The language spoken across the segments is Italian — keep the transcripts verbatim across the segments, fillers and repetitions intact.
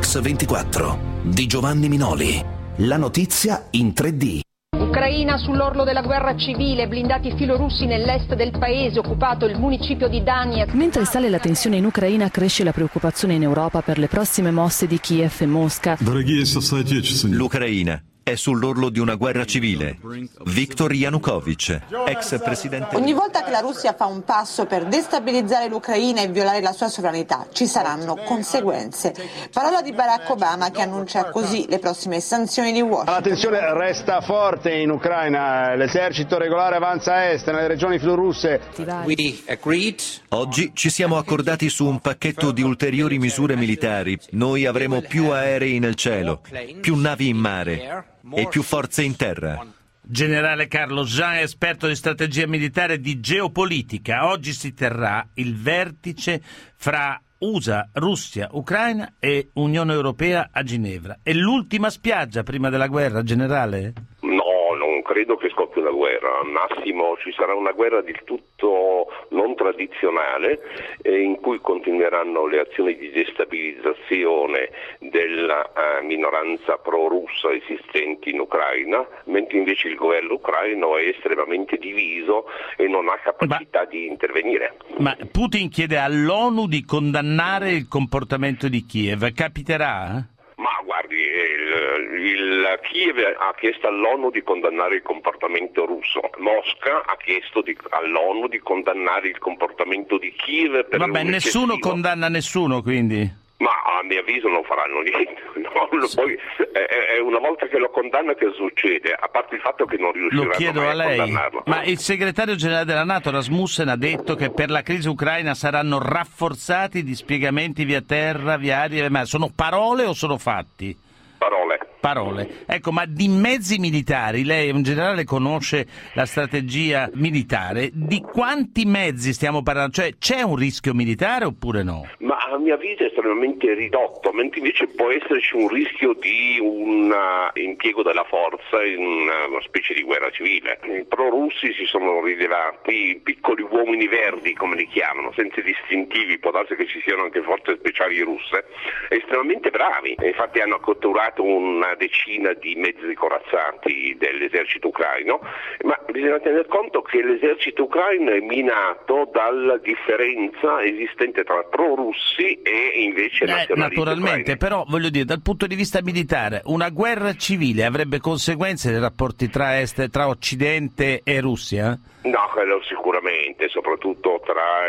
News ventiquattro di Giovanni Minoli. La notizia in tre D. Ucraina sull'orlo della guerra civile, blindati filorussi nell'est del paese, occupato il municipio di Donetsk. Mentre sale la tensione in Ucraina, cresce la preoccupazione in Europa per le prossime mosse di Kiev e Mosca. L'Ucraina è sull'orlo di una guerra civile. Viktor Yanukovych, ex presidente... Ogni volta che la Russia fa un passo per destabilizzare l'Ucraina e violare la sua sovranità, ci saranno conseguenze. Parola di Barack Obama, che annuncia così le prossime sanzioni di Washington. La tensione resta forte in Ucraina. L'esercito regolare avanza a est, nelle regioni filorusse. Oggi ci siamo accordati su un pacchetto di ulteriori misure militari. Noi avremo più aerei nel cielo, più navi in mare e più forze in terra. Generale Carlo Jean, esperto di strategia militare e di geopolitica. Oggi si terrà il vertice fra U S A, Russia, Ucraina e Unione Europea a Ginevra. È l'ultima spiaggia prima della guerra, generale? No, non credo che scoppi una guerra. Al massimo ci sarà una guerra del tutto non tradizionale, eh, in cui continueranno le azioni di destabilizzazione della eh, minoranza pro-russa esistenti in Ucraina, mentre invece il governo ucraino è estremamente diviso e non ha capacità ma, di intervenire. Ma Putin chiede all'ONU di condannare il comportamento di Kiev. Capiterà? Ma guardi, il, il Kiev ha chiesto all'ONU di condannare il comportamento russo, Mosca ha chiesto di, all'ONU di condannare il comportamento di Kiev. Per Vabbè, nessuno condanna nessuno, quindi? Ma a mio avviso non faranno niente. No, poi, eh, una volta che lo condanna, che succede? A parte il fatto che non riusciranno lo chiedo mai a, a lei, condannarlo. Ma il segretario generale della NATO, Rasmussen, ha detto che per la crisi ucraina saranno rafforzati i dispiegamenti via terra, via aria, ma sono parole o sono fatti? Parole. Parole. Ecco, ma di mezzi militari, lei in generale conosce la strategia militare, di quanti mezzi stiamo parlando? Cioè, c'è un rischio militare oppure no? Ma a mio avviso è estremamente ridotto, mentre invece può esserci un rischio di un uh, impiego della forza in una, una specie di guerra civile. I pro-russi si sono rilevati piccoli uomini verdi, come li chiamano, senza distintivi, può darsi che ci siano anche forze speciali russe, estremamente bravi. Infatti hanno catturato una decina di mezzi corazzati dell'esercito ucraino, ma bisogna tener conto che l'esercito ucraino è minato dalla differenza esistente tra pro-russi e invece eh, nazionalisti naturalmente, ucraini. però voglio dire, dal punto di vista militare, una guerra civile avrebbe conseguenze nei rapporti tra est, tra Occidente e Russia? No, quello sicuramente, soprattutto tra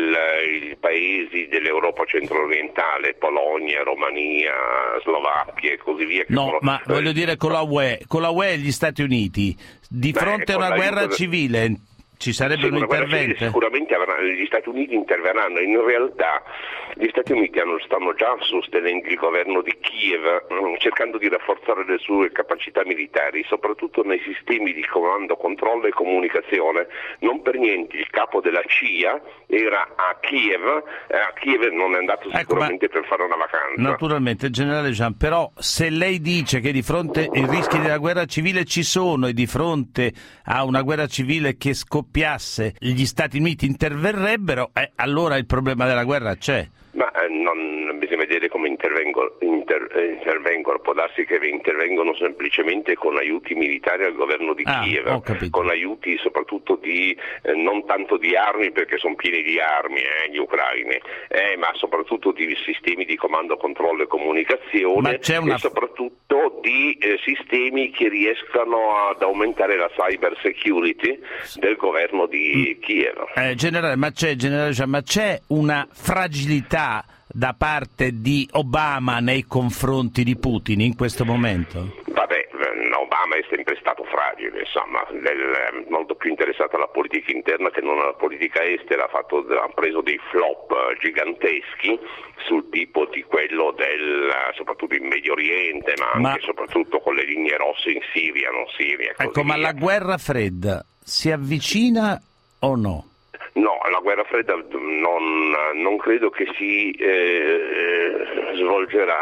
il, i paesi dell'Europa centro-orientale, Polonia, Romania, Slovacchia e così via. Che no, sono, ma eh, voglio dire con la U E, con la U E e gli Stati Uniti, di beh, fronte a una guerra aiuto... civile ci sarebbe sì, un intervento? Sicuramente avranno, gli Stati Uniti interverranno. In realtà gli Stati Uniti hanno, stanno già sostenendo il governo di Kiev, cercando di rafforzare le sue capacità militari, soprattutto nei sistemi di comando, controllo e comunicazione. Non per niente il capo della C I A era a Kiev, eh, a Kiev non è andato sicuramente ecco, per fare una vacanza. Naturalmente, generale Jean, però se lei dice che di fronte ai rischi della guerra civile ci sono e di fronte a una guerra civile che scoppia gli Stati Uniti interverrebbero, eh, allora il problema della guerra c'è. Ma eh, non bisogna vedere come intervengono, inter, eh, intervengono, può darsi che intervengono semplicemente con aiuti militari al governo di ah, Kiev, con aiuti soprattutto di, eh, non tanto di armi perché sono pieni di armi eh, gli ucraini, eh, ma soprattutto di sistemi di comando, controllo e comunicazione una... e soprattutto di eh, sistemi che riescano ad aumentare la cyber security del governo di mm. Kiev. Eh, generale, ma c'è, generale, ma c'è una fragilità da parte di Obama nei confronti di Putin in questo momento? Vabbè, Obama è sempre stato fragile, insomma, è molto più interessato alla politica interna che non alla politica estera, ha, fatto, ha preso dei flop giganteschi sul tipo di quello del, soprattutto in Medio Oriente, ma, ma anche soprattutto con le linee rosse in Siria, non Siria. Ecco, ma la guerra fredda si avvicina o no? No, la guerra fredda non, non credo che si eh, svolgerà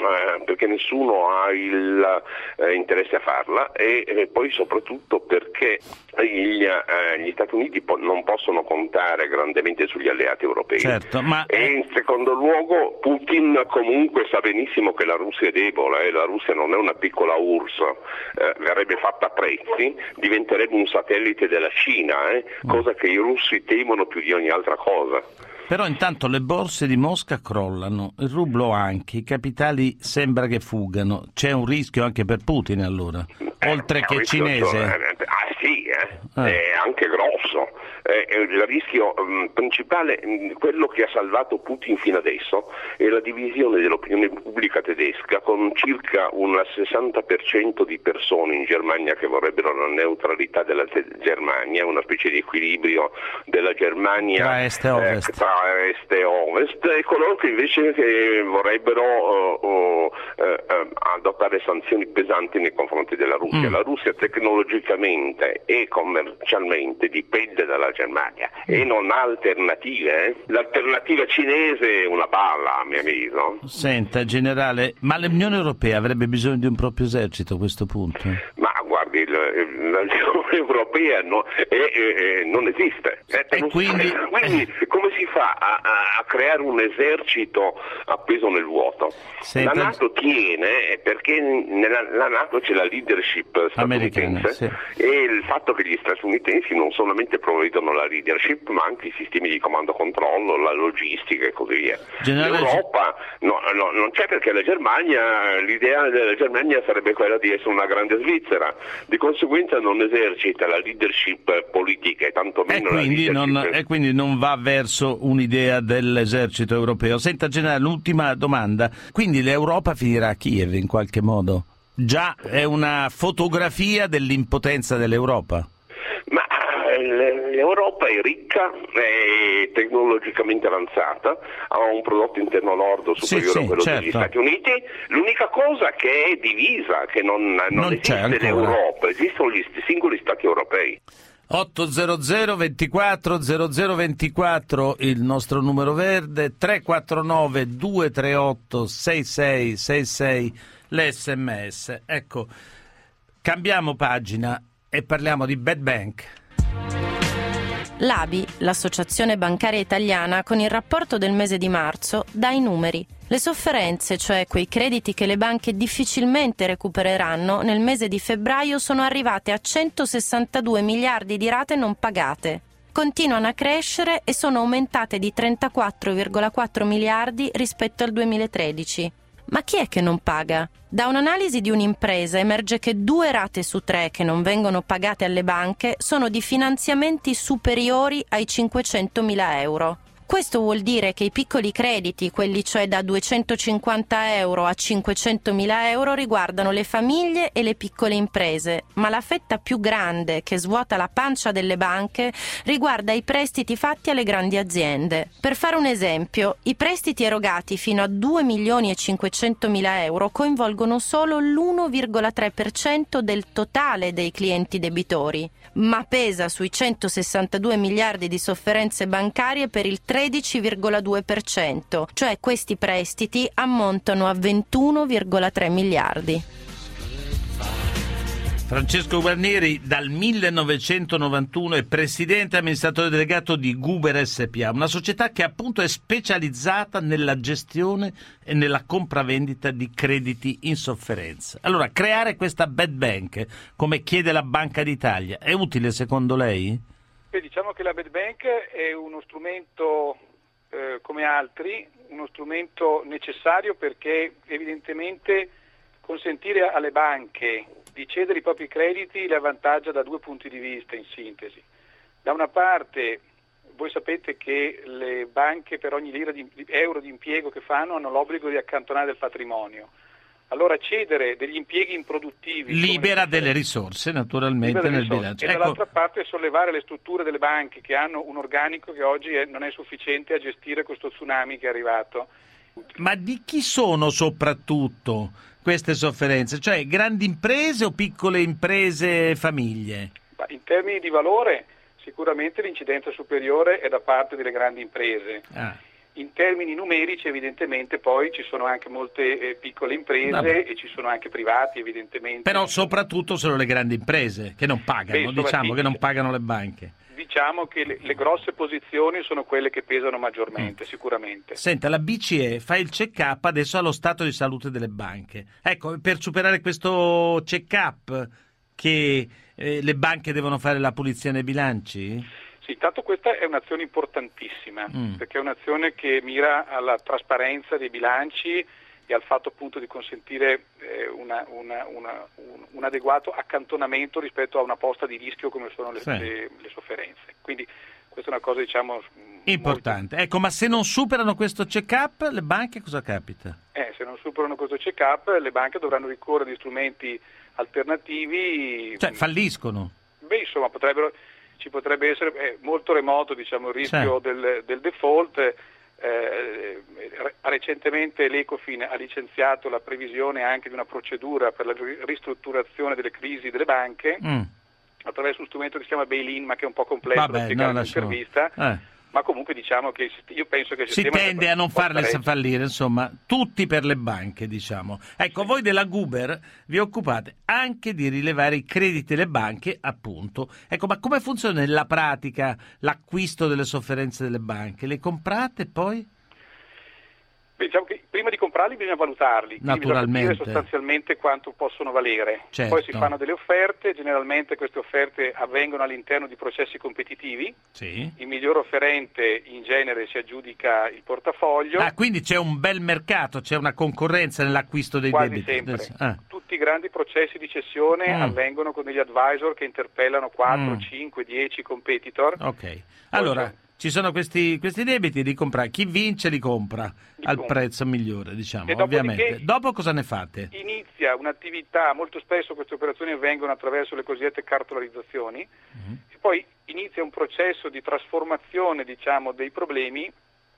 eh, perché nessuno ha il eh, interesse a farla e eh, poi soprattutto perché gli, eh, gli Stati Uniti po- non possono contare grandemente sugli alleati europei. Certo, ma... E in secondo luogo Putin comunque sa benissimo che la Russia è debole, eh, la Russia non è una piccola U R S S, eh, verrebbe fatta a prezzi, diventerebbe un satellite della Cina, eh, cosa che i russi temono più di ogni altra cosa. Però intanto le borse di Mosca crollano, il rublo anche, i capitali sembra che fuggano. C'è un rischio anche per Putin allora, oltre eh, che cinese? Cioè, ah sì, eh, ah. è anche grosso. Eh, il rischio mh, principale, mh, quello che ha salvato Putin fino adesso, è la divisione dell'opinione pubblica tedesca, con circa un sessanta per cento di persone in Germania che vorrebbero la neutralità della te- Germania, una specie di equilibrio della Germania tra est e ovest, eh, tra est e ovest, e coloro che invece che vorrebbero uh, uh, uh, adottare sanzioni pesanti nei confronti della Russia. Mm. La Russia tecnologicamente e commercialmente dipende dalla Germania e non ha alternative. Eh? L'alternativa cinese è una balla, a mio avviso. Senta, generale, ma l'Unione Europea avrebbe bisogno di un proprio esercito a questo punto? Ma guardi, l'Unione Europea no, è, è, non esiste. Eh, e non quindi... Si, quindi come si fa a, a, a creare un esercito appeso nel vuoto? Senta... La NATO tiene perché nella la NATO c'è la leadership statunitense, sì. E il fatto che gli statunitensi non solamente provvedono la leadership ma anche i sistemi di comando controllo, la logistica e così via. Generale... L'Europa no, no, non c'è, perché la Germania, l'idea della Germania sarebbe quella di essere una grande Svizzera, di conseguenza non esercita la leadership politica e tantomeno e quindi, la non, e quindi non va verso un'idea dell'esercito europeo. Senta, generale, l'ultima domanda, quindi l'Europa finirà a Kiev in qualche modo? Già è una fotografia dell'impotenza dell'Europa? Ma l'Europa è ricca, è tecnologicamente avanzata, ha un prodotto interno lordo superiore sì, sì, a quello certo. degli Stati Uniti. L'unica cosa che è divisa, che non, non, non esiste l'Europa, esistono gli singoli Stati europei. ottocento ventiquattro zero zero ventiquattro il nostro numero verde, tre quattro nove due tre otto sei sei sei sei l'esse emme esse. Ecco, cambiamo pagina e parliamo di Bad Bank. L'A B I, l'Associazione Bancaria Italiana, con il rapporto del mese di marzo, dà i numeri. Le sofferenze, cioè quei crediti che le banche difficilmente recupereranno, nel mese di febbraio sono arrivate a centosessantadue miliardi di rate non pagate. Continuano a crescere e sono aumentate di trentaquattro virgola quattro miliardi rispetto al duemilatredici. Ma chi è che non paga? Da un'analisi di un'impresa emerge che due rate su tre che non vengono pagate alle banche sono di finanziamenti superiori ai cinquecentomila euro. Questo vuol dire che i piccoli crediti, quelli cioè da duecentocinquanta euro a cinquecentomila euro, riguardano le famiglie e le piccole imprese, ma la fetta più grande, che svuota la pancia delle banche, riguarda i prestiti fatti alle grandi aziende. Per fare un esempio, i prestiti erogati fino a due milioni e cinquecentomila euro coinvolgono solo l'uno virgola tre per cento del totale dei clienti debitori, ma pesa sui centosessantadue miliardi di sofferenze bancarie per il tredici virgola due per cento, cioè questi prestiti ammontano a ventuno virgola tre miliardi. Francesco Guarnieri dal millenovecentonovantuno è presidente e amministratore delegato di Guber S P A, una società che appunto è specializzata nella gestione e nella compravendita di crediti in sofferenza. Allora, creare questa bad bank, come chiede la Banca d'Italia, è utile secondo lei? Beh, diciamo che la bad bank è uno strumento eh, come altri, uno strumento necessario perché evidentemente consentire alle banche di cedere i propri crediti le avvantaggia da due punti di vista, in sintesi. Da una parte, voi sapete che le banche per ogni lira di, di euro di impiego che fanno hanno l'obbligo di accantonare del patrimonio. Allora cedere degli impieghi improduttivi libera delle risorse naturalmente nel risorse. bilancio. E ecco. Dall'altra parte sollevare le strutture delle banche che hanno un organico che oggi è, non è sufficiente a gestire questo tsunami che è arrivato. Ma di chi sono soprattutto queste sofferenze? Cioè grandi imprese o piccole imprese, famiglie? In termini di valore sicuramente l'incidenza superiore è da parte delle grandi imprese. Ah. in termini numerici evidentemente poi ci sono anche molte eh, piccole imprese Vabbè. e ci sono anche privati evidentemente. Però soprattutto sono le grandi imprese che non pagano, Beh, insomma, diciamo sì, che non pagano le banche. Diciamo che le, le grosse posizioni sono quelle che pesano maggiormente, mm. sicuramente. Senta, la B C E fa il check-up adesso allo stato di salute delle banche. Ecco, per superare questo check-up che eh, le banche devono fare la pulizia nei bilanci? Sì, tanto questa è un'azione importantissima, mm. perché è un'azione che mira alla trasparenza dei bilanci e al fatto appunto di consentire eh, una, una, una, un, un adeguato accantonamento rispetto a una posta di rischio come sono le, sì. le, le sofferenze. Quindi questa è una cosa, diciamo, importante. Molto... Ecco, ma se non superano questo check-up, le banche cosa capita? Eh, se non superano questo check-up, le banche dovranno ricorrere a strumenti alternativi. Cioè, falliscono? Beh, insomma, potrebbero... ci potrebbe essere eh, molto remoto, diciamo, il rischio sì. del, del default. Eh, recentemente l'Ecofin ha licenziato la previsione anche di una procedura per la ristrutturazione delle crisi delle banche mm. attraverso un strumento che si chiama bail-in, ma che è un po' complesso Vabbè, da spiegare no, in un'intervista. Eh. Ma comunque diciamo che io penso che il si tende a non farle fallire, insomma, tutti per le banche, diciamo. Ecco, sì. Voi della Guber vi occupate anche di rilevare i crediti delle banche, appunto. Ecco, ma come funziona nella pratica l'acquisto delle sofferenze delle banche? Le comprate poi? Beh, diciamo che prima di comprarli bisogna valutarli, naturalmente, bisogna capire sostanzialmente quanto possono valere. Certo. Poi si fanno delle offerte, generalmente queste offerte avvengono all'interno di processi competitivi. Sì. Il miglior offerente in genere si aggiudica il portafoglio. Ah, quindi c'è un bel mercato, c'è una concorrenza nell'acquisto dei Quasi debiti. Sempre. Ah. Tutti i grandi processi di cessione mm. avvengono con degli advisor che interpellano quattro, mm. cinque, dieci competitor. Ok, allora... Poi, ci sono questi, questi debiti li compra, chi vince li compra li al compra. prezzo migliore, diciamo, ovviamente. Dopo cosa ne fate? Inizia un'attività, molto spesso queste operazioni avvengono attraverso le cosiddette cartolarizzazioni, mm-hmm. e poi inizia un processo di trasformazione, diciamo, dei problemi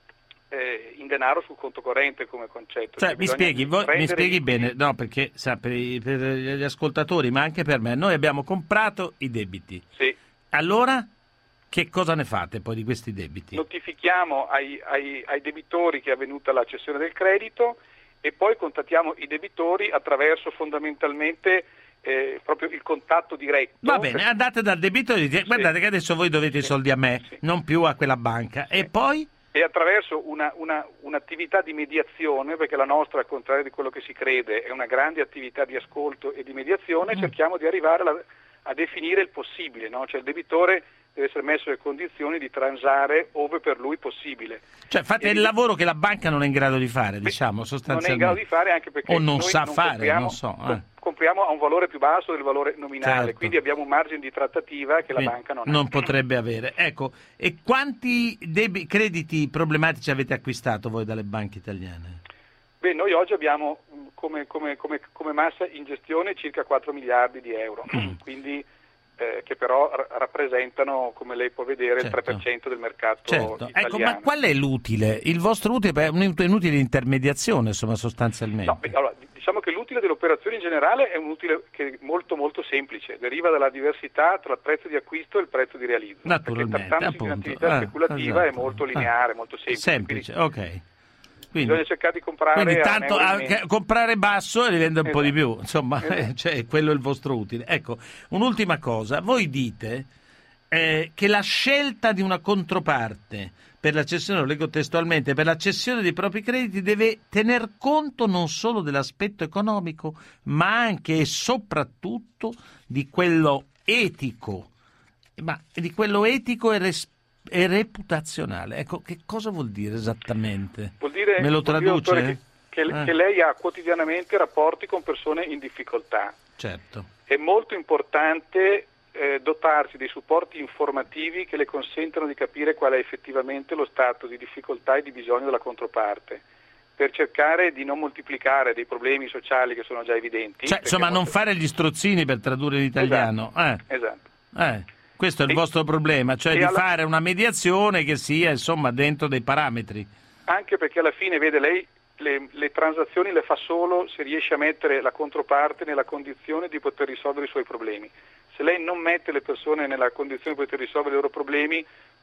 eh, in denaro sul conto corrente come concetto. Cioè, mi spieghi, voi, mi spieghi bene, no, perché sa, per, i, per gli ascoltatori, ma anche per me, noi abbiamo comprato i debiti. Sì. Allora... che cosa ne fate poi di questi debiti? Notifichiamo ai, ai, ai debitori che è avvenuta la cessione del credito e poi contattiamo i debitori attraverso fondamentalmente eh, proprio il contatto diretto. Va bene, per... andate dal debitore e dite, sì. guardate che adesso voi dovete sì. i soldi a me, sì. non più a quella banca. Sì. E poi? E attraverso una, una, un'attività di mediazione, perché la nostra, al contrario di quello che si crede, è una grande attività di ascolto e di mediazione, mm. cerchiamo di arrivare alla, a definire il possibile, no? Cioè il debitore deve essere messo nelle condizioni di transare ove per lui possibile. Cioè fate e il lavoro che la banca non è in grado di fare, beh, diciamo, sostanzialmente. Non è in grado di fare anche perché o non noi sa non fare, non so. Eh. Compriamo a un valore più basso del valore nominale, certo. quindi abbiamo un margine di trattativa che quindi la banca non ha. Non potrebbe avere. Ecco, e quanti debi- crediti problematici avete acquistato voi dalle banche italiane? Beh, noi oggi abbiamo come, come, come, come massa in gestione circa quattro miliardi di euro, mm. quindi Eh, che però r- rappresentano, come lei può vedere, certo. il tre per cento del mercato certo. italiano. Ecco, ma qual è l'utile? Il vostro utile è un'inutile intermediazione, insomma, sostanzialmente. No, allora, diciamo che l'utile dell'operazione in generale è un utile che è molto molto semplice, deriva dalla diversità tra il prezzo di acquisto e il prezzo di realizzo. Naturalmente, perché trattandosi di un'attività ah, speculativa esatto. è molto lineare, ah, molto semplice. Semplice, quindi, ok. Quindi, bisogna cercare di comprare quindi tanto a a, comprare basso e rivende un esatto. po' di più, insomma, esatto. cioè, quello è il vostro utile. Ecco, un'ultima cosa, voi dite eh, che la scelta di una controparte per la cessione, lo leggo testualmente, per la cessione dei propri crediti deve tener conto non solo dell'aspetto economico, ma anche e soprattutto di quello etico, ma di quello etico e responsabile e reputazionale. Ecco, che cosa vuol dire esattamente? Vuol dire, me lo traduce? Dire, che, che, eh. che lei ha quotidianamente rapporti con persone in difficoltà. Certo. È molto importante eh, dotarsi dei supporti informativi che le consentano di capire qual è effettivamente lo stato di difficoltà e di bisogno della controparte, per cercare di non moltiplicare dei problemi sociali che sono già evidenti. Cioè, insomma, non fare gli strozzini, per tradurre in italiano. Esatto. Eh. esatto. Eh. Questo è il e, vostro problema, cioè di alla... fare una mediazione che sia, insomma, dentro dei parametri. Anche perché alla fine, vede, lei le, le transazioni le fa solo se riesce a mettere la controparte nella condizione di poter risolvere i suoi problemi. Se lei non mette le persone nella condizione di poter risolvere i loro problemi,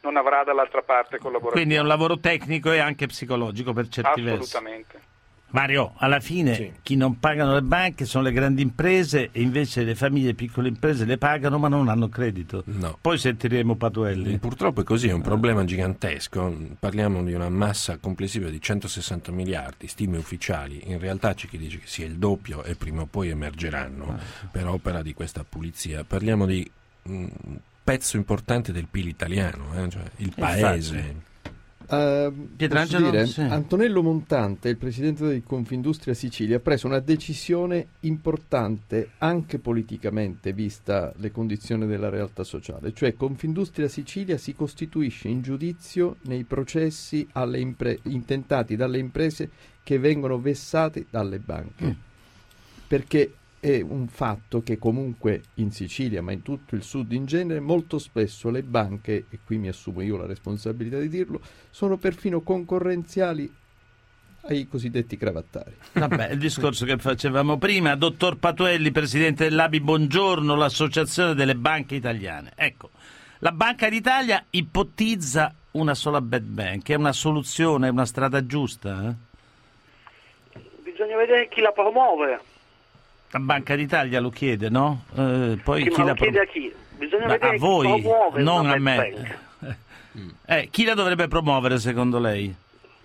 non avrà dall'altra parte collaborazione. Quindi è un lavoro tecnico e anche psicologico per certi versi. Assolutamente. Mario, alla fine sì. Chi non pagano le banche sono le grandi imprese e invece le famiglie e piccole imprese le pagano ma non hanno credito. No. Poi sentiremo Patuelli. Purtroppo è così, è un problema gigantesco. Parliamo di una massa complessiva di centosessanta miliardi, stime ufficiali. In realtà c'è chi dice che sia il doppio e prima o poi emergeranno ah. per opera di questa pulizia. Parliamo di un pezzo importante del P I L italiano, eh? Cioè il paese. Infatti. Uh, posso dire, sì. Antonello Montante, il presidente di Confindustria Sicilia, ha preso una decisione importante anche politicamente, vista le condizioni della realtà sociale, cioè Confindustria Sicilia si costituisce in giudizio nei processi alle impre- intentati dalle imprese che vengono vessate dalle banche, mm. perché è un fatto che comunque in Sicilia, ma in tutto il sud in genere, molto spesso le banche, e qui mi assumo io la responsabilità di dirlo, sono perfino concorrenziali ai cosiddetti cravattari. Vabbè, il discorso che facevamo prima. Dottor Patuelli, presidente dell'A B I, buongiorno, l'associazione delle banche italiane. Ecco, la Banca d'Italia ipotizza una sola bad bank, è una soluzione, è una strada giusta? Eh? Bisogna vedere chi la promuove. La Banca d'Italia lo chiede, no? Eh, poi sì, chi ma la lo chiede pro... a chi? Bisogna ma vedere a voi, chi promuove non una a me. bank. Eh, chi la dovrebbe promuovere secondo lei?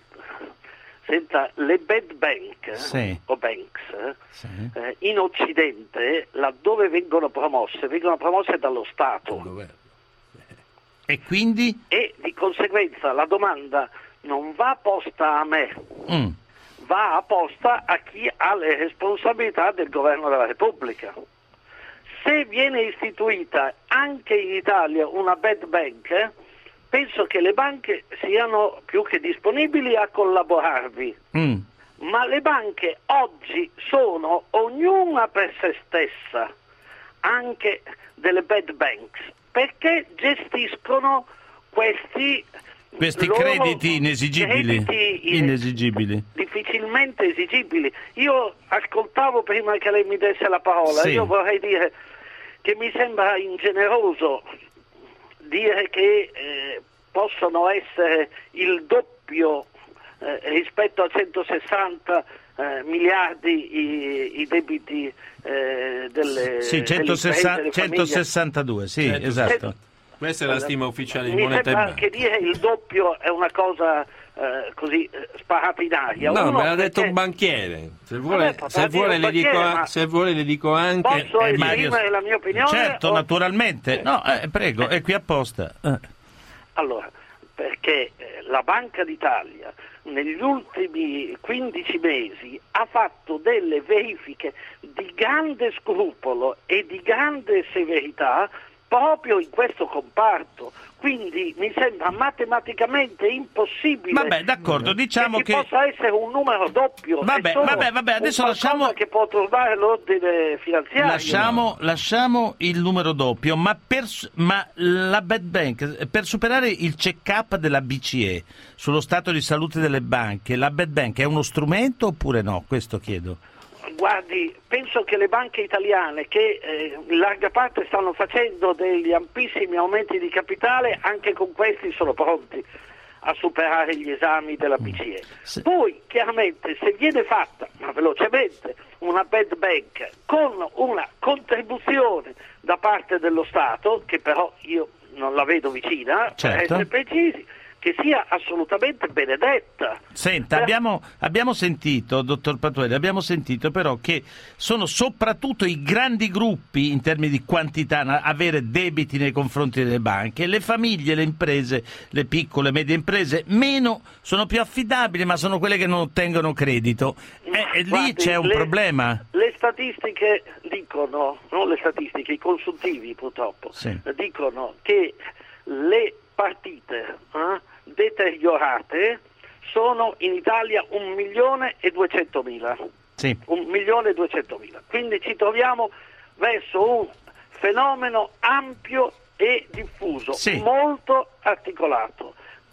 Senta, le bad bank sì. o banks sì. eh, in Occidente, laddove vengono promosse, vengono promosse dallo Stato. E quindi? E di conseguenza la domanda non va posta a me. Mm. Va apposta a chi ha le responsabilità del governo della Repubblica. Se viene istituita anche in Italia una bad bank, eh, penso che le banche siano più che disponibili a collaborarvi. Mm. Ma le banche oggi sono ognuna per se stessa, anche delle bad banks, perché gestiscono questi Questi crediti inesigibili, crediti inesigibili, difficilmente esigibili. Io ascoltavo prima che lei mi desse la parola, sì. Io vorrei dire che mi sembra ingeneroso dire che eh, possono essere il doppio eh, rispetto a centosessanta eh, miliardi i, i debiti eh, delle, sì, centosessanta, centosessantadue, sì, certo, esatto. Questa è la stima ufficiale di Mi Moneta e sembra Banca. Che dire il doppio è una cosa eh, così eh, sparata in aria. No, Uno me l'ha perché... detto un banchiere. Se vuole, Vabbè, se vuole, le, banchiere, dico, ma... se vuole le dico anche... Posso eh, esprimere Mario... la mia opinione? Certo, o... naturalmente. No, eh, prego, è qui apposta. Eh. Allora, perché eh, la Banca d'Italia negli ultimi quindici mesi ha fatto delle verifiche di grande scrupolo e di grande severità proprio in questo comparto, quindi mi sembra matematicamente impossibile. Vabbè, d'accordo, diciamo che, che possa essere un numero doppio. Vabbè, vabbè, vabbè, adesso lasciamo che può trovare l'ordine finanziario. Lasciamo, no? lasciamo il numero doppio, ma per ma la bad bank, per superare il check-up della B C E sullo stato di salute delle banche, la bad bank è uno strumento oppure no? Questo chiedo. Guardi, penso che le banche italiane, che eh, in larga parte stanno facendo degli ampissimi aumenti di capitale, anche con questi sono pronti a superare gli esami della B C E. Sì. Poi, chiaramente, se viene fatta, ma velocemente, una bad bank con una contribuzione da parte dello Stato, che però io non la vedo vicina, certo. per essere precisi, che sia assolutamente benedetta. Senta, per... abbiamo, abbiamo sentito, dottor Patuelli, abbiamo sentito però che sono soprattutto i grandi gruppi in termini di quantità a avere debiti nei confronti delle banche, le famiglie, le imprese, le piccole e medie imprese meno sono più affidabili, ma sono quelle che non ottengono credito. E, e lì Guardi, c'è un le, problema. Le statistiche dicono, non le statistiche, i consuntivi purtroppo, sì. dicono che le partite eh, deteriorate sono in Italia un milione e duecentomila. Sì. Un milione e duecentomila. Quindi ci troviamo verso un fenomeno ampio e diffuso, sì. molto articolato.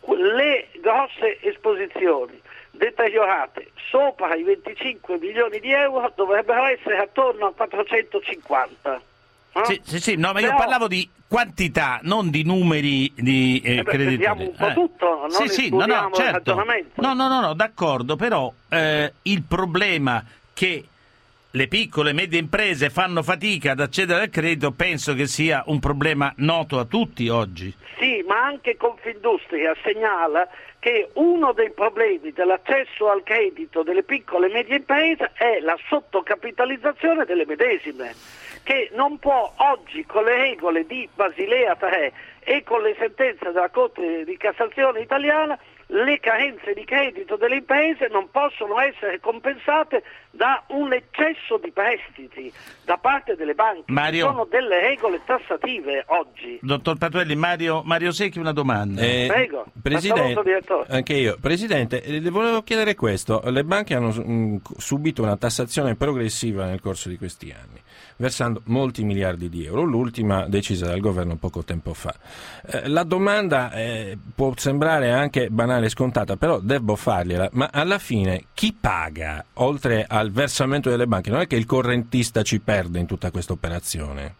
Le grosse esposizioni deteriorate sopra i venticinque milioni di euro dovrebbero essere attorno a quattrocentocinquanta. Eh? Sì, sì, sì, no, ma Però... io parlavo di quantità, non di numeri di eh, eh beh, creditori. vediamo un po' Eh. tutto, non sì, sì, no, no, il certo. ragionamento. No, no, no, no, d'accordo, però eh, il problema che le piccole e medie imprese fanno fatica ad accedere al credito penso che sia un problema noto a tutti oggi. Sì, ma anche Confindustria segnala che uno dei problemi dell'accesso al credito delle piccole e medie imprese è la sottocapitalizzazione delle medesime, che non può oggi con le regole di Basilea tre e con le sentenze della Corte di Cassazione italiana le carenze di credito delle imprese non possono essere compensate da un eccesso di prestiti da parte delle banche. Mario... Ci sono delle regole tassative oggi. Dottor Patuelli, Mario, Mario Secchi una domanda. Eh, Prego, Presidente, anche io. Presidente, eh, le volevo chiedere questo. Le banche hanno mh, subito una tassazione progressiva nel corso di questi anni, versando molti miliardi di euro, l'ultima decisa dal governo poco tempo fa. Eh, la domanda eh, può sembrare anche banale e scontata, però devo fargliela, ma alla fine chi paga, oltre al versamento delle banche? Non è che il correntista ci perde in tutta questa operazione?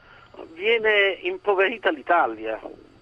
Viene impoverita l'Italia,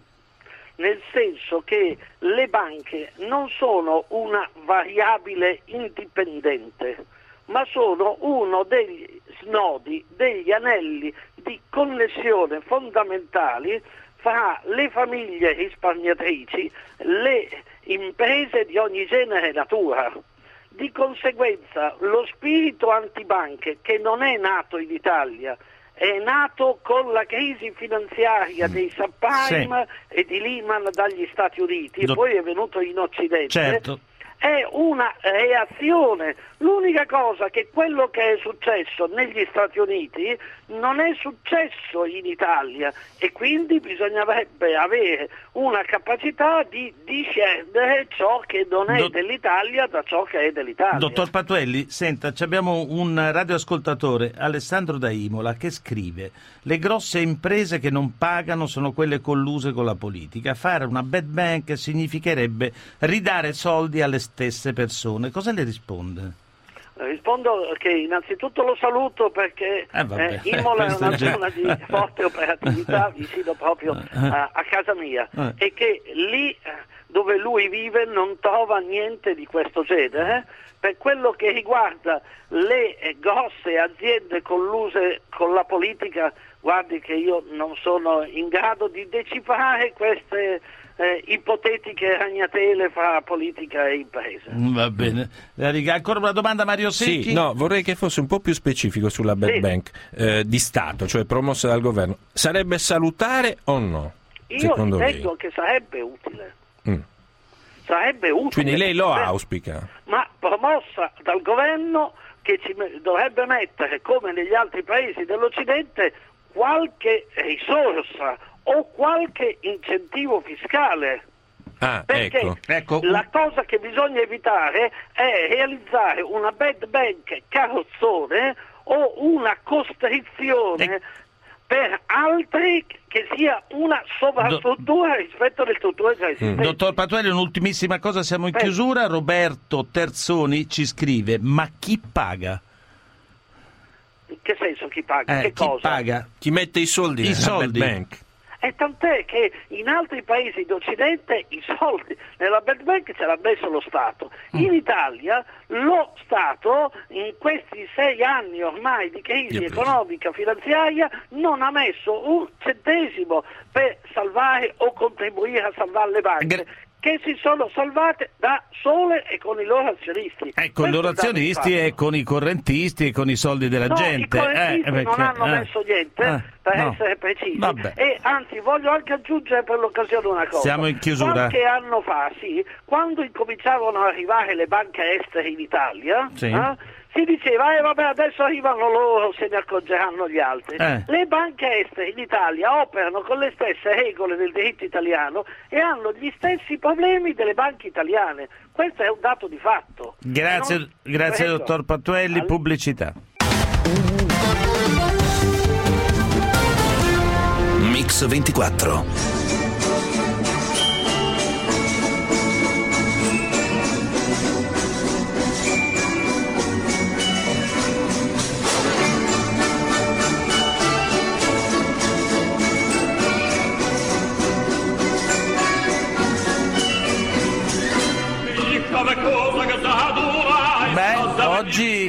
nel senso che le banche non sono una variabile indipendente, ma sono uno degli snodi, degli anelli di connessione fondamentali fra le famiglie risparmiatrici, le imprese di ogni genere e natura. Di conseguenza lo spirito antibanche, che non è nato in Italia, è nato con la crisi finanziaria dei subprime sì. e di Lehman dagli Stati Uniti Do- e poi è venuto in Occidente. Certo. È una reazione. L'unica cosa che quello che è successo negli Stati Uniti non è successo in Italia e quindi bisognerebbe avere una capacità di discernere ciò che non è Do- dell'Italia da ciò che è dell'Italia. Dottor Patuelli, senta, abbiamo un radioascoltatore, Alessandro da Imola, che scrive: le grosse imprese che non pagano sono quelle colluse con la politica. Fare una bad bank significherebbe ridare soldi alle stesse persone. Cosa le risponde? Rispondo che innanzitutto lo saluto perché eh eh, Imola è una zona di forte operatività vicino proprio a, a casa mia eh. e che lì dove lui vive non trova niente di questo genere. Per quello che riguarda le grosse aziende colluse con la politica, guardi che io non sono in grado di decifrare queste Eh, ipotetiche ragnatele fra politica e impresa. Va bene. Ancora una domanda, Mario Secchi? Sì, no, vorrei che fosse un po' più specifico sulla bad sì. bank eh, di Stato, cioè promossa dal governo. Sarebbe salutare o no? Io ritengo che sarebbe utile. Mm. Sarebbe utile. Quindi lei lo auspica? Ma promossa dal governo che ci dovrebbe mettere, come negli altri paesi dell'Occidente, qualche risorsa o qualche incentivo fiscale. Ah, perché ecco. Ecco. la cosa che bisogna evitare è realizzare una bad bank carrozzone o una costrizione E... per altri che sia una sovrastruttura Do... rispetto alle strutture già esistenti. Mm. Dottor Patuelli, un'ultimissima cosa, siamo in Beh. chiusura. Roberto Terzoni ci scrive: ma chi paga? In che senso chi paga? Eh, che chi cosa? paga? Chi mette i soldi I nella soldi. bad bank? E tant'è che in altri paesi d'Occidente i soldi nella bad bank ce l'ha messo lo Stato. In mm. Italia lo Stato in questi sei anni ormai di crisi economica finanziaria non ha messo un centesimo per salvare o contribuire a salvare le banche. Gra- che si sono salvate da sole e con i loro azionisti. Eh, con i loro azionisti e con i correntisti e con i soldi della no, gente. I correntisti eh, perché, non hanno eh, messo niente, eh, per no. essere precisi. Vabbè. E anzi voglio anche aggiungere per l'occasione una cosa. Siamo in chiusura. Qualche anno fa, sì, quando incominciavano ad arrivare le banche estere in Italia, sì. eh, si diceva, eh vabbè adesso arrivano loro, se ne accorgeranno gli altri. Eh. Le banche estere in Italia operano con le stesse regole del diritto italiano e hanno gli stessi problemi delle banche italiane. Questo è un dato di fatto. Grazie, non... grazie dottor Patuelli. All... Pubblicità. Mix ventiquattro.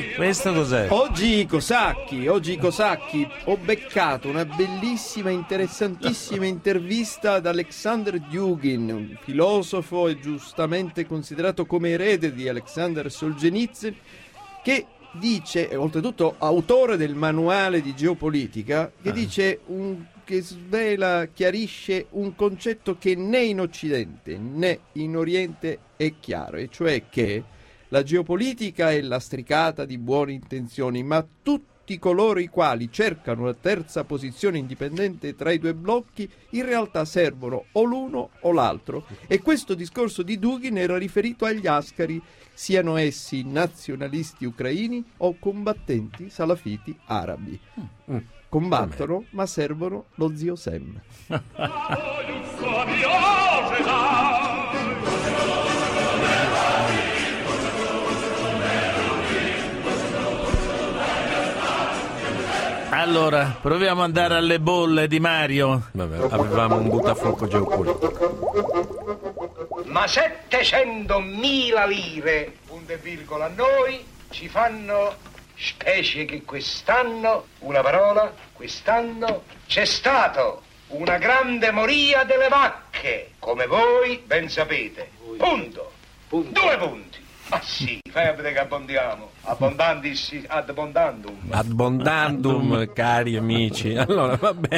Questo cos'è? Oggi i Cosacchi, oggi i Cosacchi, ho beccato una bellissima, interessantissima intervista ad Alexander Dugin, un filosofo e giustamente considerato come erede di Alexander Solzhenitsyn, che dice, e oltretutto autore del manuale di geopolitica, che dice un, che svela, chiarisce un concetto che né in Occidente né in Oriente è chiaro, e cioè che la geopolitica è lastricata di buone intenzioni, ma tutti coloro i quali cercano la terza posizione indipendente tra i due blocchi in realtà servono o l'uno o l'altro. E questo discorso di Dugin era riferito agli ascari, siano essi nazionalisti ucraini o combattenti salafiti arabi. Mm. Combattono, ma servono lo zio Sam. Allora, proviamo ad andare alle bolle di Mario. Vabbè, avevamo un buttafuoco geopolitico. Ma settecentomila lire, punto e virgola, a noi ci fanno, specie che quest'anno, una parola, quest'anno c'è stato una grande moria delle vacche, come voi ben sapete. Punto. Punto. Due punti. Ma sì, fai a vedere che abbondiamo. Abbondandis ad abbondandum. Ad abbondandum, cari amici. Allora, vabbè,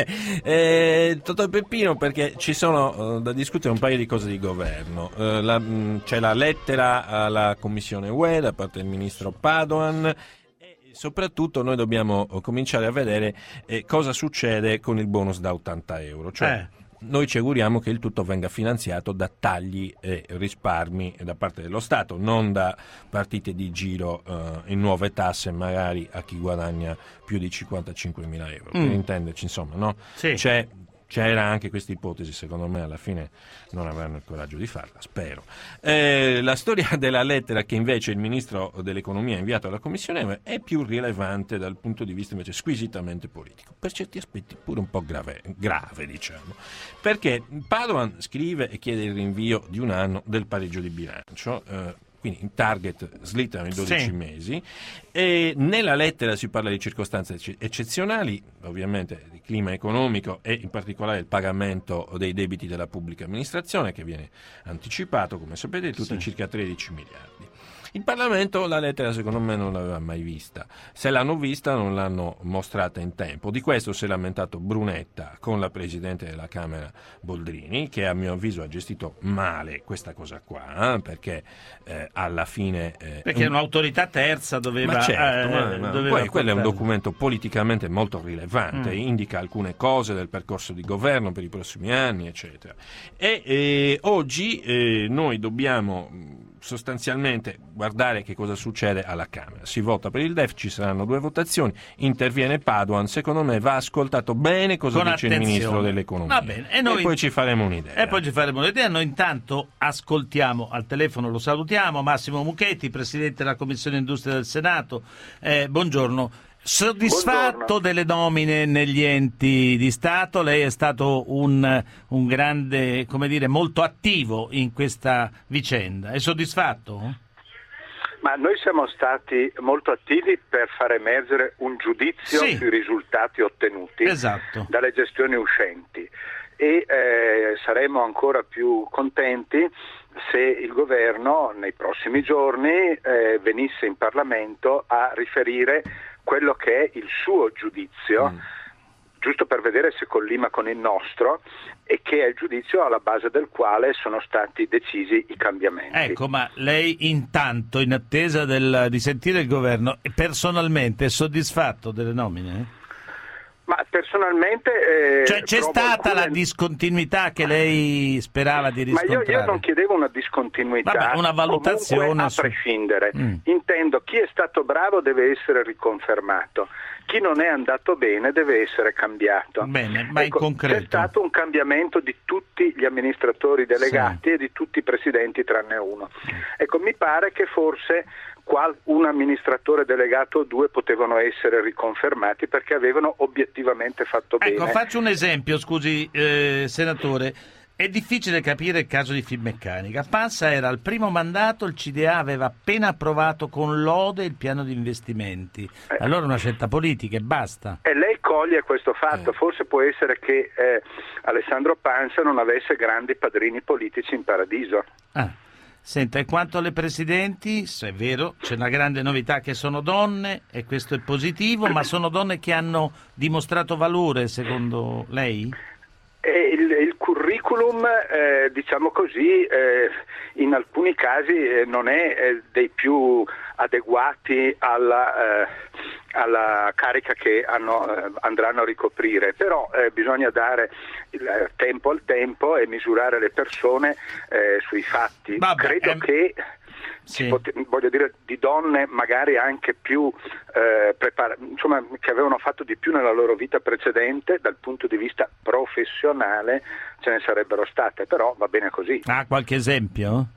eh, Totò e Peppino, perché ci sono uh, da discutere un paio di cose di governo. Uh, la, mh, c'è la lettera alla Commissione U E da parte del ministro Padoan. Soprattutto noi dobbiamo cominciare a vedere eh, cosa succede con il bonus da ottanta euro. Cioè, eh. noi ci auguriamo che il tutto venga finanziato da tagli e risparmi da parte dello Stato, non da partite di giro eh, in nuove tasse magari a chi guadagna più di cinquantacinquemila euro. Mm. Per intenderci, insomma, no? Sì. C'è C'era anche questa ipotesi, secondo me alla fine non avranno il coraggio di farla, spero. Eh, la storia della lettera che invece il ministro dell'economia ha inviato alla Commissione è più rilevante dal punto di vista invece squisitamente politico, per certi aspetti pure un po' grave, grave diciamo, perché Padoan scrive e chiede il rinvio di un anno del pareggio di bilancio, eh, quindi in target slittano i dodici sì. mesi, e nella lettera si parla di circostanze eccezionali, ovviamente di clima economico e in particolare il pagamento dei debiti della pubblica amministrazione che viene anticipato, come sapete, tutti sì. circa tredici miliardi. Il Parlamento la lettera secondo me non l'aveva mai vista, se l'hanno vista non l'hanno mostrata in tempo. Di questo si è lamentato Brunetta con la Presidente della Camera Boldrini, che a mio avviso ha gestito male questa cosa qua, eh, perché eh, alla fine... Eh, perché un... un'autorità terza doveva... Ma certo, eh, ma, ma doveva poi quello è un documento politicamente molto rilevante, mm. indica alcune cose del percorso di governo per i prossimi anni, eccetera. E eh, oggi eh, noi dobbiamo... sostanzialmente guardare che cosa succede alla Camera. Si vota per il D E F, ci saranno due votazioni, interviene Padoan, secondo me va ascoltato bene cosa Con dice attenzione. il Ministro dell'Economia. Va bene. E, noi, e poi ci faremo un'idea. E poi ci faremo un'idea. Noi intanto ascoltiamo al telefono, lo salutiamo, Massimo Mucchetti, Presidente della Commissione Industria del Senato. Eh, buongiorno. Soddisfatto Buongiorno. delle nomine negli enti di Stato? Lei è stato un, un grande, come dire, molto attivo in questa vicenda. È soddisfatto? Ma noi siamo stati molto attivi per far emergere un giudizio sì. sui risultati ottenuti esatto. dalle gestioni uscenti e eh, saremo ancora più contenti se il governo nei prossimi giorni eh, venisse in Parlamento a riferire quello che è il suo giudizio, mm. giusto per vedere se collima con il nostro, e che è il giudizio alla base del quale sono stati decisi i cambiamenti. Ecco, ma lei intanto, in attesa del, di sentire il governo, personalmente è soddisfatto delle nomine? Ma personalmente... Eh, cioè c'è stata alcune... la discontinuità che lei sperava di riscontrare? Ma io, io non chiedevo una discontinuità, Vabbè, una valutazione a su... prescindere. Mm. Intendo, chi è stato bravo deve essere riconfermato, chi non è andato bene deve essere cambiato. Bene, ma ecco, in concreto? C'è stato un cambiamento di tutti gli amministratori delegati sì. e di tutti i presidenti tranne uno. Ecco, mi pare che forse... Qual, un amministratore delegato o due potevano essere riconfermati perché avevano obiettivamente fatto ecco, bene. Faccio un esempio, scusi eh, senatore. È difficile capire il caso di Finmeccanica. Pansa era al primo mandato, il C D A aveva appena approvato con lode il piano di investimenti. Allora una scelta politica e basta. E lei coglie questo fatto. Eh. Forse può essere che eh, Alessandro Pansa non avesse grandi padrini politici in paradiso. Ah. Senta, e quanto alle presidenti, se è vero, c'è una grande novità che sono donne, e questo è positivo, ma sono donne che hanno dimostrato valore, secondo lei? E il, il curriculum, eh, diciamo così, eh, in alcuni casi eh, non è eh, dei più adeguati alla, eh, alla carica che hanno, eh, andranno a ricoprire, però eh, bisogna dare il tempo al tempo e misurare le persone eh, sui fatti. Vabbè, Credo ehm... che... Sì. Pot- voglio dire, di donne magari anche più eh, prepar- insomma, che avevano fatto di più nella loro vita precedente dal punto di vista professionale, ce ne sarebbero state, però va bene così. Ah, qualche esempio?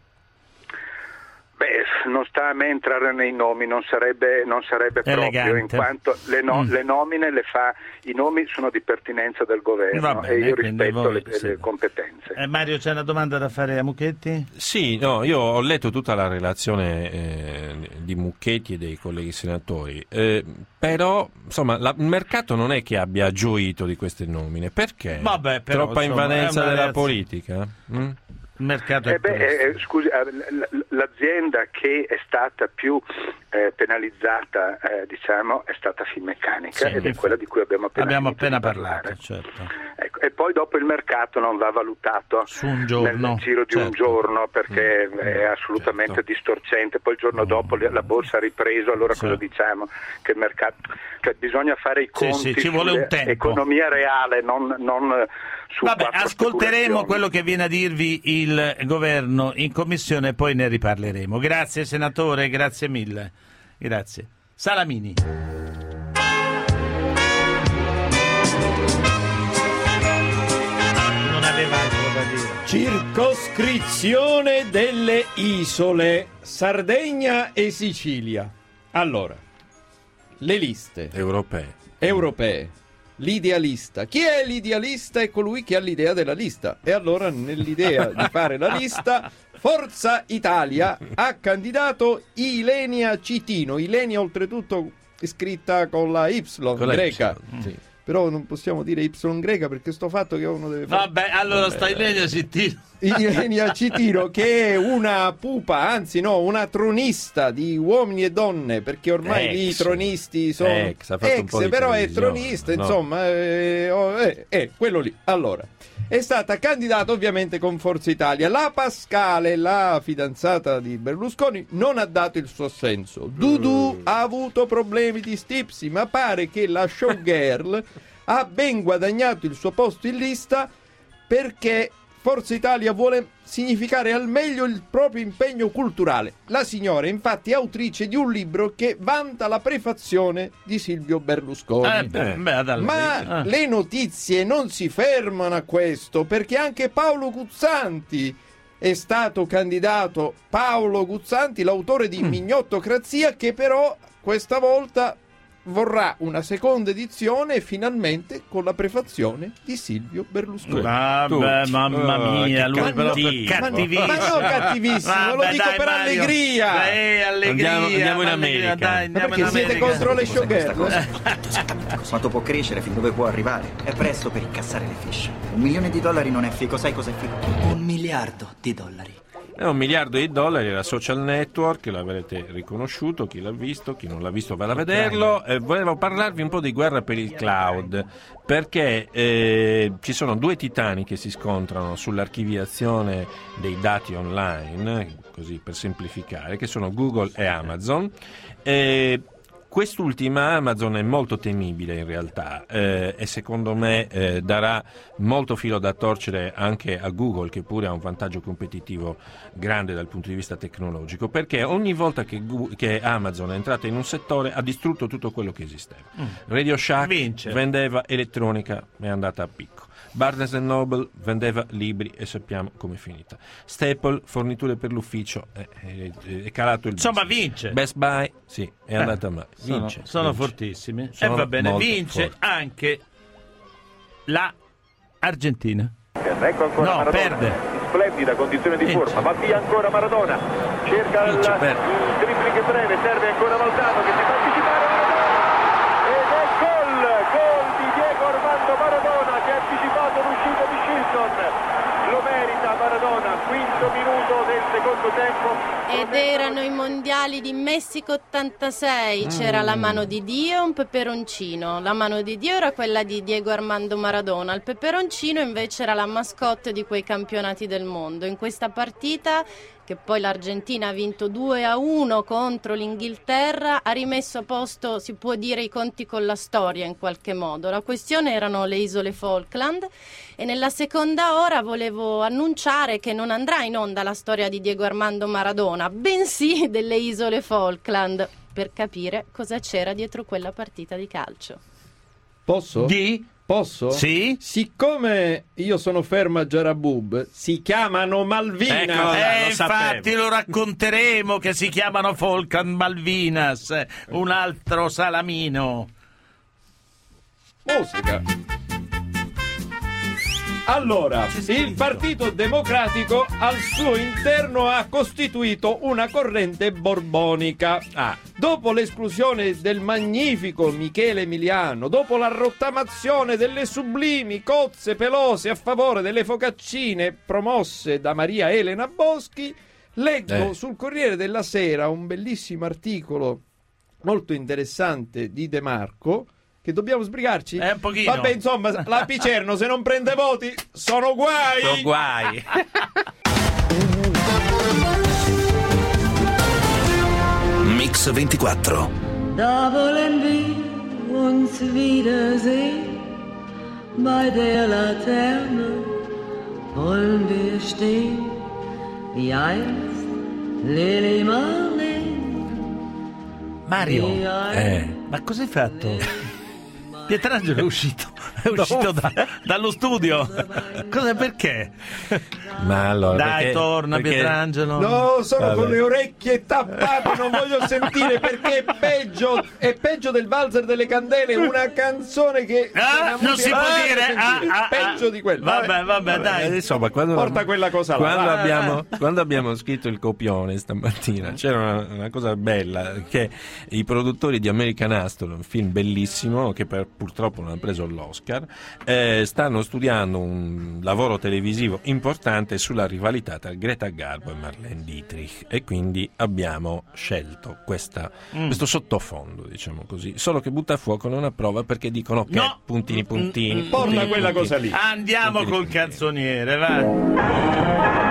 Beh, non sta a me entrare nei nomi, non sarebbe, non sarebbe proprio, in quanto le, no- mm. le nomine le fa, i nomi sono di pertinenza del governo bene, e io rispetto voi, le, sì. le competenze. Eh, Mario, c'è una domanda da fare a Mucchetti? Sì, no, io ho letto tutta la relazione eh, di Mucchetti e dei colleghi senatori, eh, però insomma la, il mercato non è che abbia gioito di queste nomine, perché? Vabbè, però, Troppa insomma, invadenza della reazione. politica? Mm? Il mercato è eh beh, eh, scusi, l'azienda che è stata più eh, penalizzata, eh, diciamo, è stata Finmeccanica, sì, ed è quella di cui abbiamo appena, abbiamo appena parlato. Certo. Ecco, e poi dopo il mercato non va valutato su un giorno, nel giro di certo. un giorno, perché mm, è assolutamente certo. distorcente. Poi il giorno dopo la borsa ha ripreso, allora certo. cosa diciamo? Che il mercato, cioè bisogna fare i conti sì, sì, ci vuole un tempo. Economia reale, non, non su Vabbè, ascolteremo quello che viene a dirvi il governo in commissione e poi ne riparleremo. Grazie senatore, grazie mille. Grazie. Salamini. Non aveva altro da dire. Circoscrizione delle isole, Sardegna e Sicilia. Allora, le liste europee. Europee. L'idealista. Chi è l'idealista? È colui che ha l'idea della lista. E allora, nell'idea di fare la lista, Forza Italia ha candidato Ilenia Citino. Ilenia, oltretutto, è scritta con la Y con greca. La sì. Però non possiamo dire Y greca perché sto fatto che uno deve fare. Vabbè, allora Vabbè. sta Ilenia Citino. Ilenia Citino, che è una pupa, anzi no, una tronista di uomini e donne, perché ormai ex. lì i tronisti sono ex, ex però è tronista, no. insomma, è, è, è quello lì. Allora, è stata candidata ovviamente con Forza Italia. La Pascale, la fidanzata di Berlusconi, non ha dato il suo assenso. Dudu mm. ha avuto problemi di stipsi, ma pare che la showgirl ha ben guadagnato il suo posto in lista perché Forza Italia vuole significare al meglio il proprio impegno culturale. La signora è infatti autrice di un libro che vanta la prefazione di Silvio Berlusconi. Eh beh, beh, Ma eh. le notizie non si fermano a questo, perché anche Paolo Guzzanti è stato candidato. Paolo Guzzanti, l'autore di mm. Mignottocrazia, che però questa volta vorrà una seconda edizione e finalmente con la prefazione di Silvio Berlusconi. Vabbè, mamma mia, oh, lui però cattivissimo. Ma no, cattivissimo, Vabbè, lo dico dai, per Mario. allegria. Eh, allegria. Andiamo, andiamo in America. Dai, andiamo perché in siete America. contro le showgirl? Quanto può crescere, fin dove può arrivare? È presto per incassare le fiche. Un milione di dollari non è figo, sai cos'è figo? Un miliardo di dollari. È un miliardo di dollari, la social network, l'avrete riconosciuto, chi l'ha visto, chi non l'ha visto va a vederlo. Eh, volevo parlarvi un po' di guerra per il cloud, perché eh, ci sono due titani che si scontrano sull'archiviazione dei dati online, così per semplificare, che sono Google e Amazon. Eh, Quest'ultima, Amazon, è molto temibile in realtà eh, e secondo me eh, darà molto filo da torcere anche a Google, che pure ha un vantaggio competitivo grande dal punto di vista tecnologico, perché ogni volta che, Google, che Amazon è entrata in un settore ha distrutto tutto quello che esisteva. Mm. Radio Shack Vince. vendeva elettronica, è andata a picco. Barnes and Noble vendeva libri e sappiamo com'è finita. Staple, forniture per l'ufficio, è, è, è calato il insomma business. vince. Best Buy, sì, è eh, andata male. Vince, sono, sono vince. fortissimi e Sono va bene, vince forti. anche la Argentina. Beckham, ecco ancora no, Maradona, perde. in splendida condizione di Vince. forma, va via ancora Maradona, cerca il, Vince, il dribbling breve, serve ancora Valdano che si fa anticipare Maradona, ed è gol, gol di Diego Armando Maradona che ha anticipato l'uscita di Shilton, lo merita Maradona, quinto minuto del secondo tempo. Ed erano i mondiali di Messico ottantasei, c'era la mano di Dio e un peperoncino. La mano di Dio era quella di Diego Armando Maradona, il peperoncino invece era la mascotte di quei campionati del mondo. In questa partita, che poi l'Argentina ha vinto due a uno contro l'Inghilterra, ha rimesso a posto, si può dire, i conti con la storia in qualche modo. La questione erano le isole Falkland e nella seconda ora volevo annunciare che non andrà in onda la storia di Diego Armando Maradona, bensì delle isole Falkland, per capire cosa c'era dietro quella partita di calcio. Posso? Di? Posso? Sì. Siccome io sono fermo a Jarabub, si chiamano Malvinas. Ecco, eh, lo infatti lo racconteremo che si chiamano Falkland Malvinas, un altro salamino. Musica. Allora, il Partito Democratico al suo interno ha costituito una corrente borbonica. Ah. Dopo l'esclusione del magnifico Michele Emiliano, dopo la rottamazione delle sublimi cozze pelose a favore delle focaccine promosse da Maria Elena Boschi, leggo eh. sul Corriere della Sera un bellissimo articolo molto interessante di De Marco, che dobbiamo sbrigarci? Eh, un pochino. Vabbè, insomma, la Picerno se non prende voti sono guai. Sono guai. Mix ventiquattro. Da wollen wir uns wiedersehen, bei der Laterne wollen wir stehen, wie einst Lili Marlene. Mario, Eh. ma cosa hai fatto? Pietrangelo è uscito, è uscito da, dallo studio. Cosa, perché? Ma allora, Dai, perché, torna perché... Pietrangelo. No, sono Vabbè. con le orecchie tappate, non voglio sentire, perché è peggio, è peggio del valzer delle candele, una canzone che Ah, non si può Ah, dire. sentire, Ah, ah, peggio ah. di quello. Vabbè, vabbè, dai. Eh, insomma, quando, Porta quella cosa là. quando, vai. abbiamo, quando abbiamo scritto il copione stamattina c'era una, una cosa bella, che i produttori di American Hustle, un film bellissimo che per, purtroppo non ha preso l'Oscar, eh, stanno studiando un lavoro televisivo importante sulla rivalità tra Greta Garbo e Marlene Dietrich, e quindi abbiamo scelto questa, mm. questo sottofondo, diciamo così, solo che butta a fuoco non approva perché dicono che No. puntini puntini, Mm, Porta puntini, quella puntini. cosa lì. Andiamo Puntini, col puntini. canzoniere, va.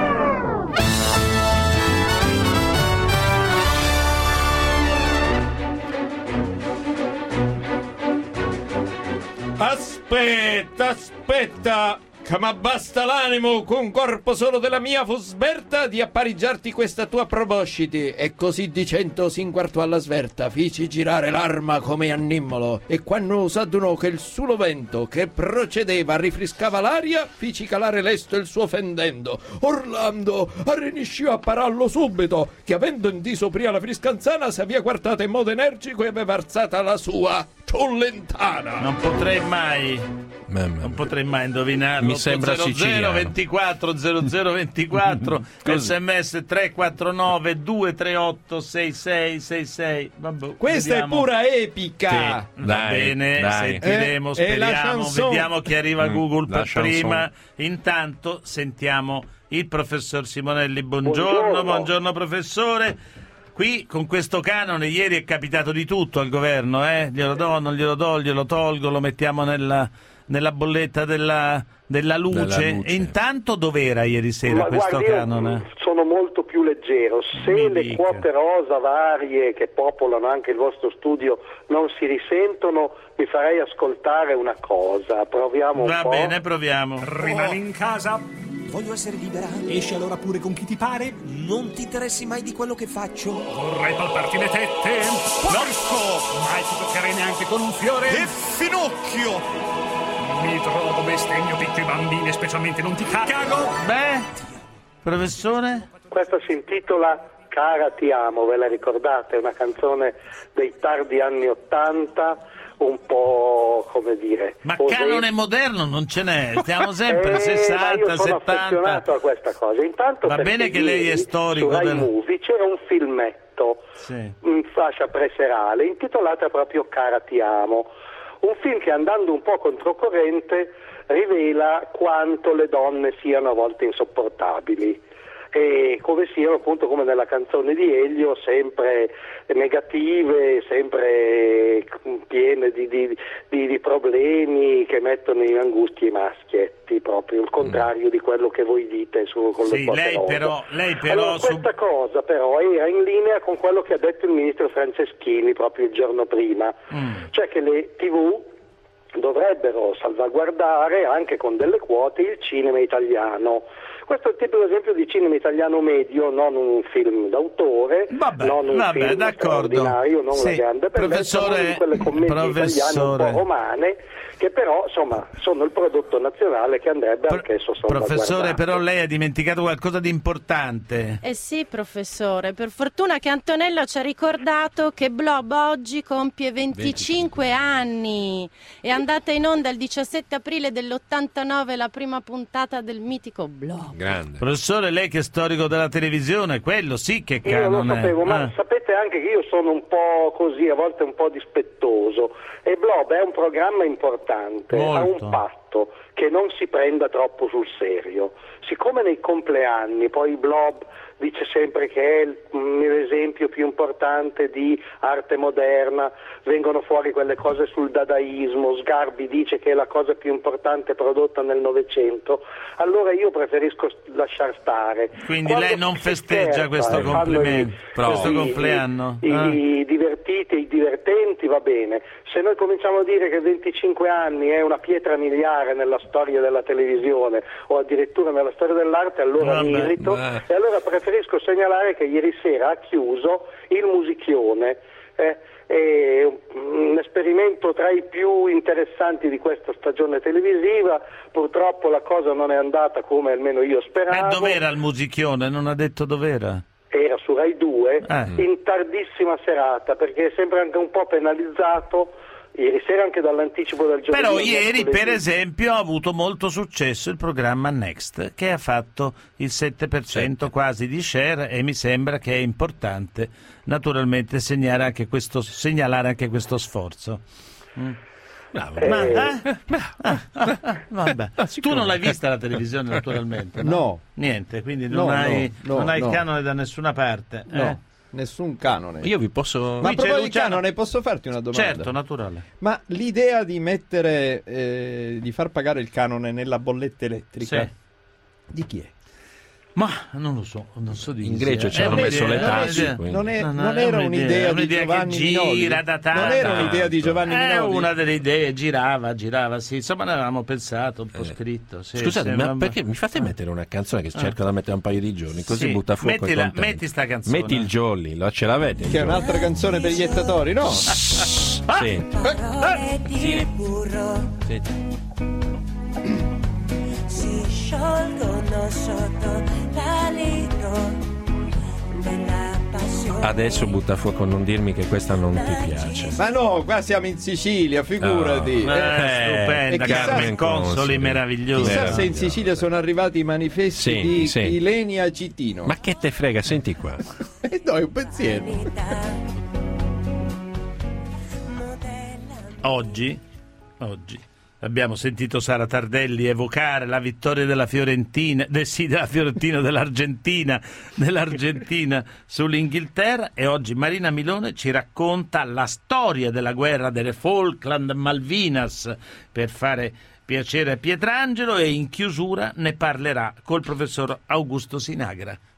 Aspetta, aspetta, che m'abbasta l'animo con corpo solo della mia fu sberta di apparigiarti questa tua probosciti. E così dicendo si inquartò alla sverta, fici girare l'arma come a nimmolo, e quando s'adunò che il suo vento che procedeva rifriscava l'aria, fici calare lesto il suo fendendo. Orlando arrenisciò a pararlo subito, che avendo indiso pria la friscanzana s'avia quartata in modo energico e aveva alzata la sua ciullentana. Non potrei mai, Mamma non potrei mai indovinarlo. Mi sembra zero zero siciliano. ventiquattro zero zero ventiquattro sms tre quattro nove due tre otto sei sei sei sei. Vabbè, Questa vediamo. è pura epica. Va Dai, bene, dai. sentiremo, Eh, è la speriamo, chanson. vediamo chi arriva a Mm, Google la per chanson. prima. Intanto sentiamo il professor Simonelli. Buongiorno, Buongiorno. buongiorno professore. Qui con questo canone ieri è capitato di tutto al governo, eh? Glielo do, non glielo do, glielo tolgo, lo mettiamo nella, nella bolletta della, della luce. Della luce. E intanto dov'era ieri sera Ma questo guardi, io canone? sono molto più leggero. Se Mi le dica. quote rosa varie che popolano anche il vostro studio non si risentono, mi farei ascoltare una cosa. Proviamo un Va po'. bene, proviamo. Rimani in casa. Voglio essere libera. Esci allora pure con chi ti pare. Non ti interessi mai di quello che faccio? Vorrei palparti le tette. Porco! Mai ti toccherei neanche con un fiore. E finocchio! Mi trovo bestemmio, picchio i bambini, specialmente non ti cago. Beh, professore? Questa si intitola Cara ti amo, ve la ricordate? È una canzone dei tardi anni Ottanta, un po', come dire... Ma osè... canone moderno non ce n'è, stiamo sempre eh, sessanta, ma io sono settanta. affezionato a questa cosa. Intanto Va bene che lei è storico. Su Rai del... Movie c'era un filmetto sì. in fascia preserale intitolato proprio Cara ti amo, un film che, andando un po' controcorrente, rivela quanto le donne siano a volte insopportabili e come siano, appunto, come nella canzone di Elio, sempre negative, sempre piene di, di, di, di problemi che mettono in angustia i maschietti, proprio il contrario mm. di quello che voi dite su, con sì, le lei però, lei però allora, su... questa cosa però era in linea con quello che ha detto il ministro Franceschini proprio il giorno prima, mm. cioè che le tivù dovrebbero salvaguardare anche con delle quote il cinema italiano. Questo è il tipico esempio di cinema italiano medio, non un film d'autore, vabbè, non un vabbè, film d'accordo. straordinario, non sì. una grande bellezza, ma di quelle commedie italiane un po' romane, che però insomma sono il prodotto nazionale che andrebbe Pro- anch'esso salvaguardato. Professore, però lei ha dimenticato qualcosa di importante. Eh sì, professore, per fortuna che Antonello ci ha ricordato che Blob oggi compie venticinque anni. È andata in onda il diciassette aprile dell'ottantanove la prima puntata del mitico Blob. Grande. Professore, lei che è storico della televisione, quello sì che canone. Io lo sapevo, ah. ma sapete anche che io sono un po' così, a volte un po' dispettoso, e Blob è un programma importante, Molto. ha un patto che non si prenda troppo sul serio. Siccome nei compleanni poi Blob dice sempre che è l'esempio più importante di arte moderna, vengono fuori quelle cose sul dadaismo, Sgarbi dice che è la cosa più importante prodotta nel Novecento, allora io preferisco lasciar stare. Quindi Quando lei non festeggia scherza, questo complimento, i, questo i, compleanno? I, ah. i divertiti, i divertenti, va bene. Se noi cominciamo a dire che venticinque anni è una pietra miliare nella storia della televisione o addirittura nella storia dell'arte, allora Vabbè, mi irrito beh. e allora preferisco segnalare che ieri sera ha chiuso il Musichione, eh, è un esperimento tra i più interessanti di questa stagione televisiva. Purtroppo la cosa non è andata come almeno io speravo. E dov'era il Musichione? Non ha detto dov'era? Era su Rai due eh. in tardissima serata, perché è sempre anche un po' penalizzato ieri sera anche dall'anticipo del giovedì. Però ieri, per esempio, ha avuto molto successo il programma Next, che ha fatto il sette per cento sette. Quasi di share, e mi sembra che è importante naturalmente segnare anche questo, segnalare anche questo sforzo. Mm. Bravo. Eh, Ma, eh? ah, ah, ah, vabbè. Tu non l'hai vista la televisione naturalmente? No. no. Niente, quindi non no, hai, no, non hai no. il canone da nessuna parte. No. Eh? Nessun canone. Io vi posso... Ma a proposito di Luciano... canone, posso farti una domanda? Certo, naturale. Ma l'idea di mettere, eh, di far pagare il canone nella bolletta elettrica, sì. di chi è? Ma non lo so, non so di in Grecia ci hanno messo le tasse. Non, è, no, no, non era è un'idea, un'idea di Giovanni che gira Minoli. da tanto. Non era un'idea di Giovanni È Minoli. una delle idee, girava, girava, sì. Insomma, ne avevamo pensato, un po' eh. scritto. Sì, Scusate, sì, ma ma... perché mi fate mettere una canzone che ah. cerco da mettere un paio di giorni, così sì. butta fuoco Mettila, i contenti. metti sta canzone. Metti il Jolly, lo ce l'avete? Che è un'altra canzone per gli iettatori, no? Ah. Sì. Sì. Sì. Si sciolgono sotto l'alito della passione. Adesso butta fuoco, non dirmi che questa non ti piace. Ma no, qua siamo in Sicilia, figurati. No. Eh, Eh, stupenda, e chissà- Carmen Consoli, Consoli. meravigliosa. Chissà se in Sicilia sono arrivati i manifesti Sì, di sì. Ilenia Citino. Ma che te frega, senti qua. E dai un pensiero. Oggi, oggi abbiamo sentito Sara Tardelli evocare la vittoria della Fiorentina, de, sì, della Fiorentina, dell'Argentina, dell'Argentina sull'Inghilterra, e oggi Marina Milone ci racconta la storia della guerra delle Falkland Malvinas per fare piacere a Pietrangelo, e in chiusura ne parlerà col professor Augusto Sinagra.